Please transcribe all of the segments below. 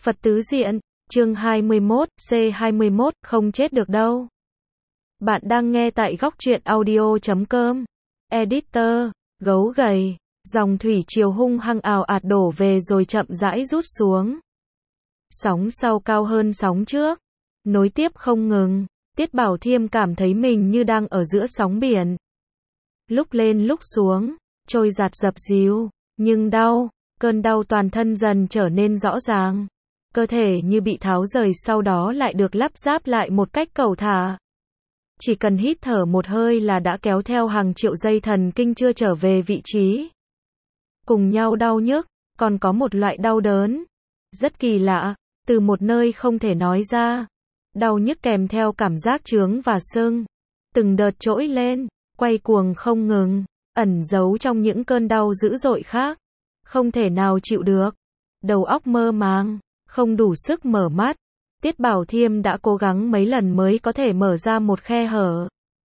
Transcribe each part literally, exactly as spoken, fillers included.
Phật tứ diện, chương hai mươi mốt, C hai mươi mốt, không chết được đâu. Bạn đang nghe tại góc truyện audio chấm com. Editor, gấu gầy, dòng thủy triều hung hăng ào ạt đổ về rồi chậm rãi rút xuống. Sóng sau cao hơn sóng trước, nối tiếp không ngừng. Tiết Bảo Thiêm cảm thấy mình như đang ở giữa sóng biển. Lúc lên lúc xuống, trôi dạt dập dìu, nhưng đau, cơn đau toàn thân dần trở nên rõ ràng. Cơ thể như bị tháo rời sau đó lại được lắp ráp lại một cách cầu thả. Chỉ cần hít thở một hơi là đã kéo theo hàng triệu dây thần kinh chưa trở về vị trí. Cùng nhau đau nhức, còn có một loại đau đớn. Rất kỳ lạ, từ một nơi không thể nói ra. Đau nhức kèm theo cảm giác chướng và sưng. Từng đợt trỗi lên, quay cuồng không ngừng, ẩn giấu trong những cơn đau dữ dội khác. Không thể nào chịu được. Đầu óc mơ màng, không đủ sức mở mắt. Tiết Bảo Thiêm đã cố gắng mấy lần mới có thể mở ra một khe hở.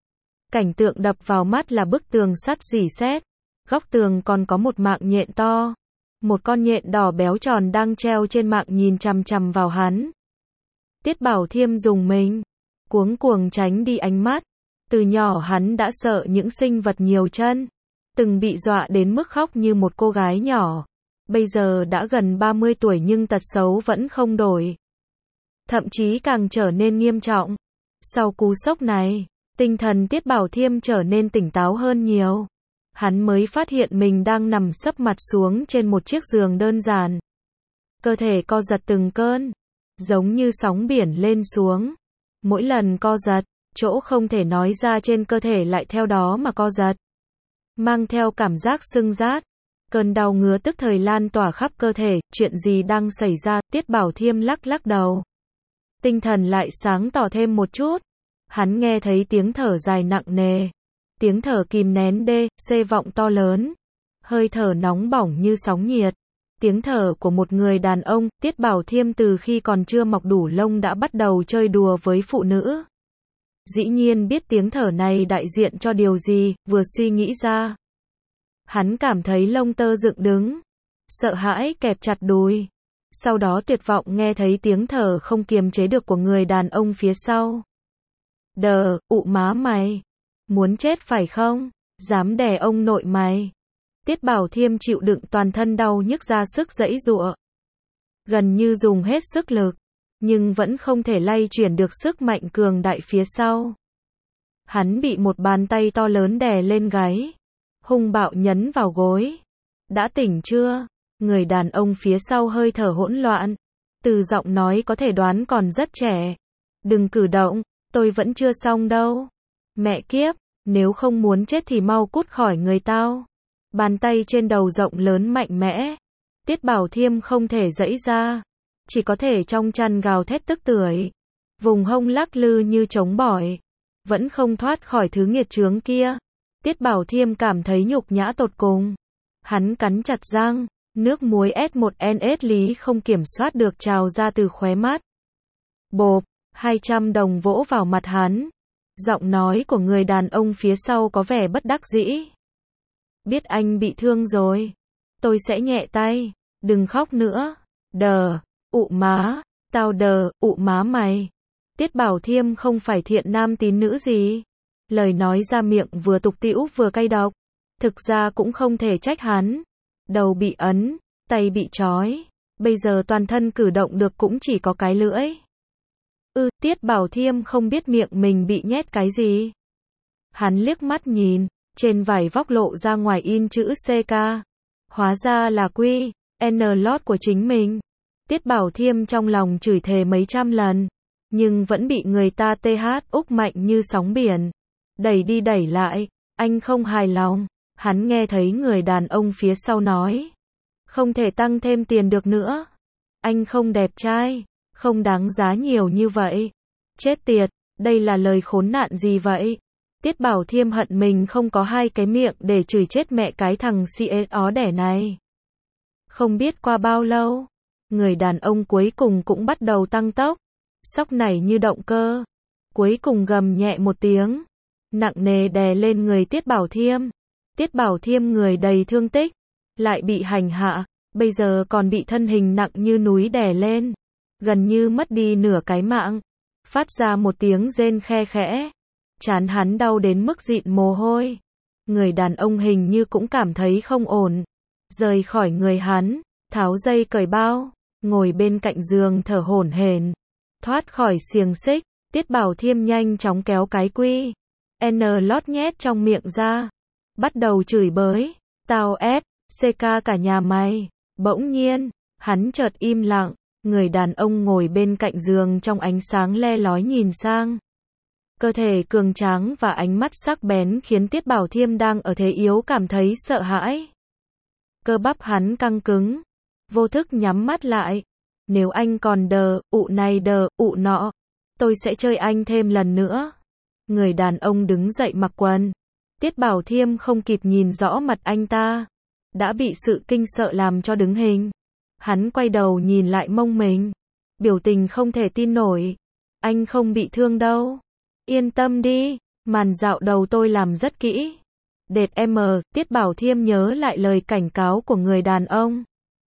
Cảnh tượng đập vào mắt là bức tường sắt rỉ sét. Góc tường còn có một mạng nhện to. Một con nhện đỏ béo tròn đang treo trên mạng nhìn chằm chằm vào hắn. Tiết Bảo Thiêm dùng mình, cuống cuồng tránh đi ánh mắt. Từ nhỏ hắn đã sợ những sinh vật nhiều chân. Từng bị dọa đến mức khóc như một cô gái nhỏ. Bây giờ đã gần ba mươi tuổi nhưng tật xấu vẫn không đổi. Thậm chí càng trở nên nghiêm trọng. Sau cú sốc này, tinh thần Tiết Bảo Thiêm trở nên tỉnh táo hơn nhiều. Hắn mới phát hiện mình đang nằm sấp mặt xuống trên một chiếc giường đơn giản. Cơ thể co giật từng cơn, giống như sóng biển lên xuống. Mỗi lần co giật, chỗ không thể nói ra trên cơ thể lại theo đó mà co giật. Mang theo cảm giác sưng rát. Cơn đau ngứa tức thời lan tỏa khắp cơ thể, chuyện gì đang xảy ra, Tiết Bảo Thiêm lắc lắc đầu. Tinh thần lại sáng tỏ thêm một chút. Hắn nghe thấy tiếng thở dài nặng nề. Tiếng thở kìm nén đê, xê vọng to lớn. Hơi thở nóng bỏng như sóng nhiệt. Tiếng thở của một người đàn ông, Tiết Bảo Thiêm từ khi còn chưa mọc đủ lông đã bắt đầu chơi đùa với phụ nữ. Dĩ nhiên biết tiếng thở này đại diện cho điều gì, vừa suy nghĩ ra. Hắn cảm thấy lông tơ dựng đứng. Sợ hãi kẹp chặt đùi. Sau đó tuyệt vọng nghe thấy tiếng thở không kiềm chế được của người đàn ông phía sau. Đờ, ụ má mày. Muốn chết phải không? Dám đè ông nội mày. Tiết Bảo Thiêm chịu đựng toàn thân đau nhức ra sức giãy giụa. Gần như dùng hết sức lực. Nhưng vẫn không thể lay chuyển được sức mạnh cường đại phía sau. Hắn bị một bàn tay to lớn đè lên gáy. Hung bạo nhấn vào gối. Đã tỉnh chưa? Người đàn ông phía sau hơi thở hỗn loạn. Từ giọng nói có thể đoán còn rất trẻ. Đừng cử động, tôi vẫn chưa xong đâu. Mẹ kiếp, nếu không muốn chết thì mau cút khỏi người tao. Bàn tay trên đầu rộng lớn mạnh mẽ. Tiết Bảo Thiêm không thể giãy ra. Chỉ có thể trong chăn gào thét tức tưởi. Vùng hông lắc lư như trống bỏi. Vẫn không thoát khỏi thứ nghiệt chướng kia. Tiết Bảo Thiêm cảm thấy nhục nhã tột cùng. Hắn cắn chặt răng. Nước muối ét một en ét lý không kiểm soát được trào ra từ khóe mắt. Bộp, hai trăm đồng vỗ vào mặt hắn. Giọng nói của người đàn ông phía sau có vẻ bất đắc dĩ. Biết anh bị thương rồi. Tôi sẽ nhẹ tay. Đừng khóc nữa. Đờ, ụ má. Tao đờ, ụ má mày. Tiết Bảo Thiêm không phải thiện nam tín nữ gì. Lời nói ra miệng vừa tục tĩu vừa cay độc. Thực ra cũng không thể trách hắn. Đầu bị ấn, tay bị trói. Bây giờ toàn thân cử động được cũng chỉ có cái lưỡi. Ư, Tiết Bảo Thiêm không biết miệng mình bị nhét cái gì. Hắn liếc mắt nhìn, trên vải vóc lộ ra ngoài in chữ xê ca. Hóa ra là quy, en lót của chính mình. Tiết Bảo Thiêm trong lòng chửi thề mấy trăm lần. Nhưng vẫn bị người ta tê hát úc mạnh như sóng biển. Đẩy đi đẩy lại, anh không hài lòng. Hắn nghe thấy người đàn ông phía sau nói. Không thể tăng thêm tiền được nữa. Anh không đẹp trai. Không đáng giá nhiều như vậy. Chết tiệt, đây là lời khốn nạn gì vậy? Tiết Bảo Thiêm hận mình không có hai cái miệng để chửi chết mẹ cái thằng xê ét ó đẻ này. Không biết qua bao lâu, người đàn ông cuối cùng cũng bắt đầu tăng tốc. Sóc nảy như động cơ. Cuối cùng gầm nhẹ một tiếng. Nặng nề đè lên người Tiết Bảo Thiêm. Tiết Bảo Thiêm người đầy thương tích. Lại bị hành hạ. Bây giờ còn bị thân hình nặng như núi đè lên. gần như mất đi nửa cái mạng. Phát ra một tiếng rên khe khẽ. Trán hắn đau đến mức dịn mồ hôi. Người đàn ông hình như cũng cảm thấy không ổn. Rời khỏi người hắn, tháo dây cởi bao, ngồi bên cạnh giường thở hổn hển. Thoát khỏi xiềng xích, Tiết Bảo Thiêm nhanh chóng kéo cái quy N lót nhét trong miệng ra. Bắt đầu chửi bới. Tao ép, xê ca cả nhà mày. Bỗng nhiên, hắn chợt im lặng. Người đàn ông ngồi bên cạnh giường trong ánh sáng le lói nhìn sang. Cơ thể cường tráng và ánh mắt sắc bén khiến Tiết Bảo Thiêm đang ở thế yếu cảm thấy sợ hãi. Cơ bắp hắn căng cứng. Vô thức nhắm mắt lại. Nếu anh còn đờ, ụ này đờ, ụ nọ, tôi sẽ chơi anh thêm lần nữa. Người đàn ông đứng dậy mặc quần. Tiết Bảo Thiêm không kịp nhìn rõ mặt anh ta. Đã bị sự kinh sợ làm cho đứng hình. Hắn quay đầu nhìn lại mông mình. Biểu tình không thể tin nổi. Anh không bị thương đâu. Yên tâm đi, màn dạo đầu tôi làm rất kỹ. Đệt em, Tiết Bảo Thiêm nhớ lại lời cảnh cáo của người đàn ông.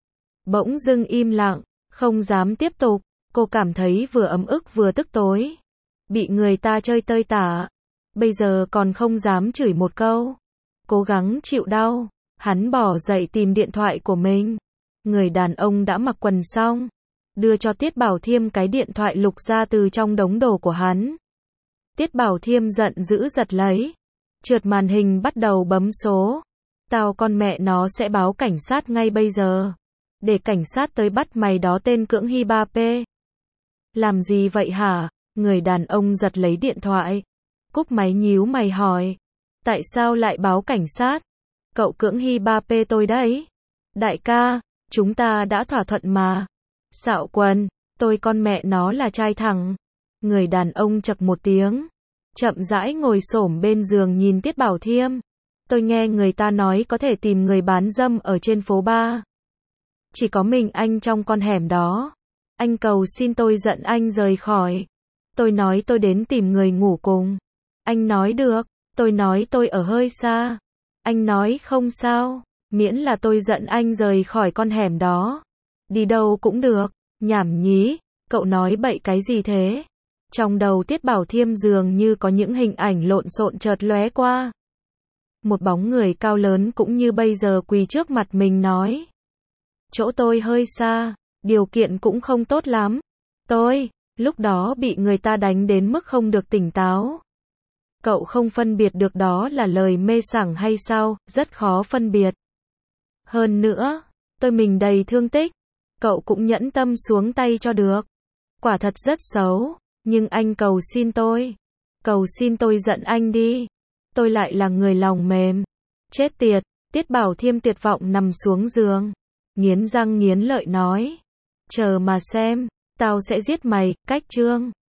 Bỗng dưng im lặng, không dám tiếp tục. Cô cảm thấy vừa ấm ức vừa tức tối. Bị người ta chơi tơi tả. Bây giờ còn không dám chửi một câu. Cố gắng chịu đau. Hắn bỏ dậy tìm điện thoại của mình. Người đàn ông đã mặc quần xong. Đưa cho Tiết Bảo Thiêm cái điện thoại lục ra từ trong đống đồ của hắn. Tiết Bảo Thiêm giận dữ giật lấy. Trượt màn hình bắt đầu bấm số. Tao con mẹ nó sẽ báo cảnh sát ngay bây giờ. Để cảnh sát tới bắt mày đó tên cưỡng hi ba pê. Làm gì vậy hả? Người đàn ông giật lấy điện thoại. Cúp máy nhíu mày hỏi. Tại sao lại báo cảnh sát? Cậu cưỡng hi ba pê tôi đấy. Đại ca, chúng ta đã thỏa thuận mà. Xạo quần, tôi con mẹ nó là trai thẳng. Người đàn ông chậc một tiếng. Chậm rãi ngồi xổm bên giường nhìn Tiết Bảo Thiêm. Tôi nghe người ta nói có thể tìm người bán dâm ở trên phố ba. Chỉ có mình anh trong con hẻm đó. Anh cầu xin tôi dẫn anh rời khỏi. Tôi nói tôi đến tìm người ngủ cùng. Anh nói được. Tôi nói tôi ở hơi xa. Anh nói không sao. Miễn là tôi dẫn anh rời khỏi con hẻm đó. Đi đâu cũng được. Nhảm nhí. Cậu nói bậy cái gì thế? Trong đầu Tiết Bảo Thiêm dường như có những hình ảnh lộn xộn chợt lóe qua. Một bóng người cao lớn cũng như bây giờ quỳ trước mặt mình nói. Chỗ tôi hơi xa, điều kiện cũng không tốt lắm. Tôi, lúc đó bị người ta đánh đến mức không được tỉnh táo. Cậu không phân biệt được đó là lời mê sảng hay sao, rất khó phân biệt. Hơn nữa, tôi mình đầy thương tích. Cậu cũng nhẫn tâm xuống tay cho được. Quả thật rất xấu. Nhưng anh cầu xin tôi. Cầu xin tôi giận anh đi. Tôi lại là người lòng mềm. Chết tiệt. Tiết Bảo Thiêm tuyệt vọng nằm xuống giường. Nghiến răng nghiến lợi nói. Chờ mà xem. Tao sẽ giết mày. Cách chương.